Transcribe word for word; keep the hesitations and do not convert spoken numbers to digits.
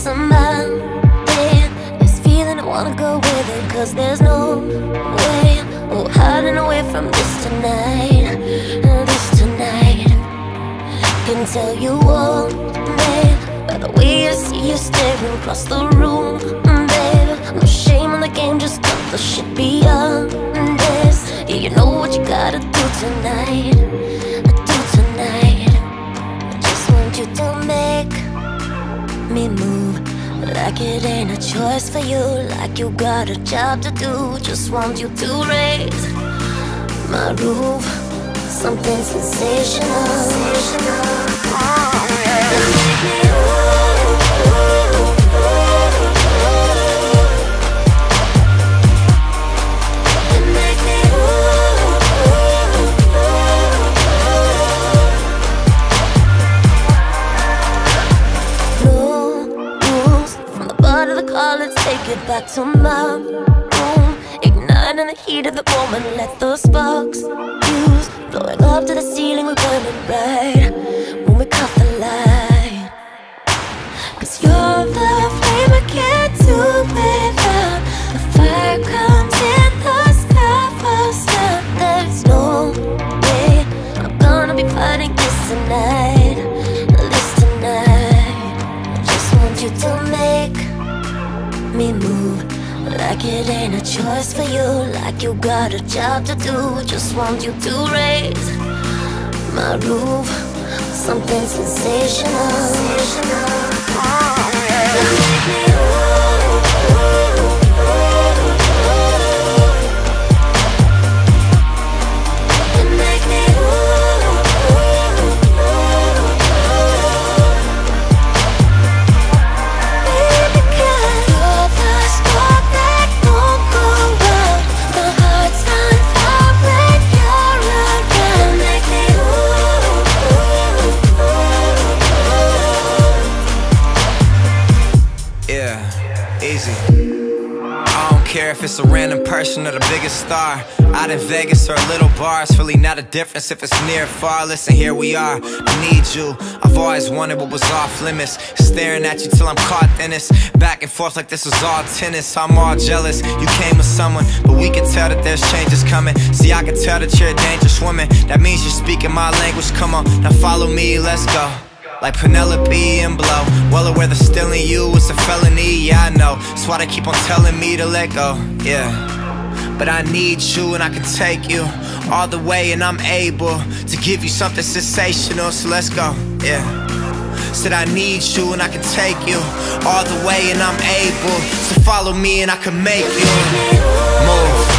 somebody. This feeling, I wanna go with it, cause there's no way, oh, hiding away from this tonight, this tonight. Can tell you all, babe, by the way I see you staring across the room, babe. No shame in the game, just cut the shit beyond this. Yeah, you know what you gotta do tonight, do tonight. I just want you to make me move, like it ain't a choice for you, like you got a job to do. Just want you to raise my roof, something sensational, sensational. Oh, yeah. Make me ooh, ooh, ooh. Make me ooh, ooh, ooh. No rules from the butt of the car, let's take it back to my room. Ignite in the heat of the moment, let those sparks fuse. Blowing up to the ceiling, we're burning bright when we cut the light. Cause you're the flame I can't do without. The fire comes in the sky first time. There's no way I'm gonna be fighting this tonight, this tonight. I just want you to make me move, like it ain't a choice for you, like you got a job to do. Just want you to raise my roof, something sensational, sensational. Oh, yeah. Make me ooh, ooh, ooh. Make me ooh, ooh, ooh. Baby, girl, you're the spark that won't go out. My heart's on fire when you're around. Make me ooh, ooh, ooh. Yeah, easy. I don't care if it's a random person or the biggest star. Out in Vegas or a little bar, it's really not a difference if it's near or far. Listen, here we are, I need you. I've always wanted what was off limits, staring at you till I'm caught in this. Back and forth like this was all tennis. I'm all jealous, you came with someone, but we can tell that there's changes coming. See, I can tell that you're a dangerous woman. That means you're speaking my language, come on, now follow me, let's go. Like Penelope and Blow, well aware that stealing you is a felony, yeah I know. That's why they keep on telling me to let go, yeah. But I need you and I can take you all the way, and I'm able to give you something sensational, so let's go, yeah. Said I need you and I can take you all the way, and I'm able. So follow me and I can make you move.